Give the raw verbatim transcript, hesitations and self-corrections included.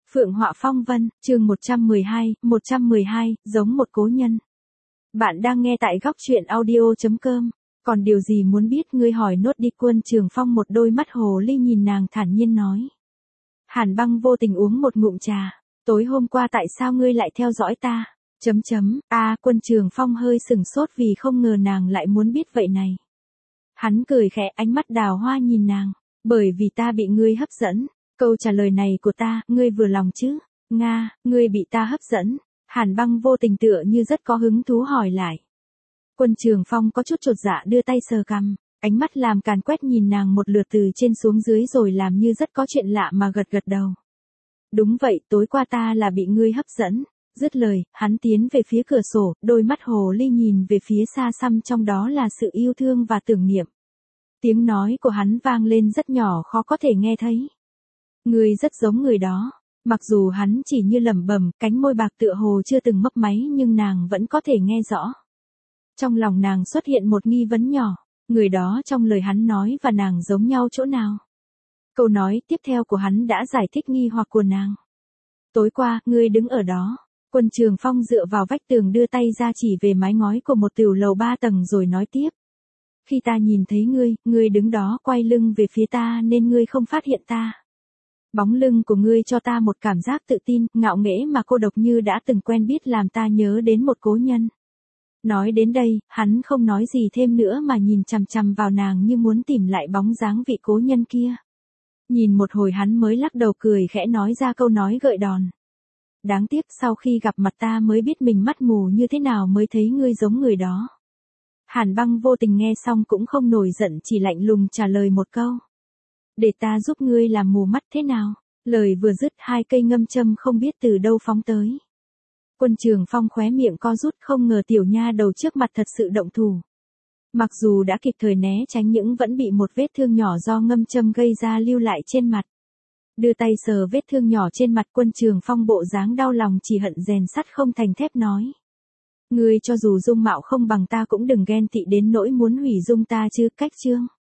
Phượng Họa Phong Vân, chương một trăm mười hai, một trăm mười hai, giống một cố nhân. Bạn đang nghe tại góc truyện audio chấm com. Còn điều gì muốn biết ngươi hỏi nốt đi. Quân Trường Phong một đôi mắt hồ ly nhìn nàng thản nhiên nói. Hàn Băng vô tình uống một ngụm trà. Tối hôm qua tại sao ngươi lại theo dõi ta? Chấm chấm, a à, Quân Trường Phong hơi sừng sốt vì không ngờ nàng lại muốn biết vậy này. Hắn cười khẽ, ánh mắt đào hoa nhìn nàng. Bởi vì ta bị ngươi hấp dẫn. Câu trả lời này của ta, ngươi vừa lòng chứ? Nga, ngươi bị ta hấp dẫn. Hàn Băng vô tình tựa như rất có hứng thú hỏi lại. Quân Trường Phong có chút chột dạ đưa tay sờ cằm, ánh mắt làm càn quét nhìn nàng một lượt từ trên xuống dưới rồi làm như rất có chuyện lạ mà gật gật đầu. Đúng vậy, tối qua ta là bị ngươi hấp dẫn. Dứt lời, hắn tiến về phía cửa sổ, đôi mắt hồ ly nhìn về phía xa xăm, trong đó là sự yêu thương và tưởng niệm. Tiếng nói của hắn vang lên rất nhỏ, khó có thể nghe thấy. Ngươi rất giống người đó. Mặc dù hắn chỉ như lẩm bẩm, cánh môi bạc tựa hồ chưa từng mấp máy nhưng nàng vẫn có thể nghe rõ. Trong lòng nàng xuất hiện một nghi vấn nhỏ, người đó trong lời hắn nói và nàng giống nhau chỗ nào? Câu nói tiếp theo của hắn đã giải thích nghi hoặc của nàng. Tối qua, ngươi đứng ở đó. Quân Trường Phong dựa vào vách tường đưa tay ra chỉ về mái ngói của một tiểu lầu ba tầng rồi nói tiếp. Khi ta nhìn thấy ngươi, ngươi đứng đó quay lưng về phía ta nên ngươi không phát hiện ta. Bóng lưng của ngươi cho ta một cảm giác tự tin, ngạo nghễ mà cô độc như đã từng quen biết làm ta nhớ đến một cố nhân. Nói đến đây, hắn không nói gì thêm nữa mà nhìn chằm chằm vào nàng như muốn tìm lại bóng dáng vị cố nhân kia. Nhìn một hồi hắn mới lắc đầu cười khẽ nói ra câu nói gợi đòn. Đáng tiếc sau khi gặp mặt ta mới biết mình mắt mù như thế nào mới thấy ngươi giống người đó. Hàn Băng vô tình nghe xong cũng không nổi giận, chỉ lạnh lùng trả lời một câu. Để ta giúp ngươi làm mù mắt thế nào? Lời vừa dứt, hai cây ngâm châm không biết từ đâu phóng tới. Quân Trường Phong khóe miệng co rút, không ngờ tiểu nha đầu trước mặt thật sự động thủ. Mặc dù đã kịp thời né tránh nhưng vẫn bị một vết thương nhỏ do ngâm châm gây ra lưu lại trên mặt. Đưa tay sờ vết thương nhỏ trên mặt, Quân Trường Phong bộ dáng đau lòng chỉ hận rèn sắt không thành thép nói. Ngươi cho dù dung mạo không bằng ta cũng đừng ghen tị đến nỗi muốn hủy dung ta chứ. Cách chương.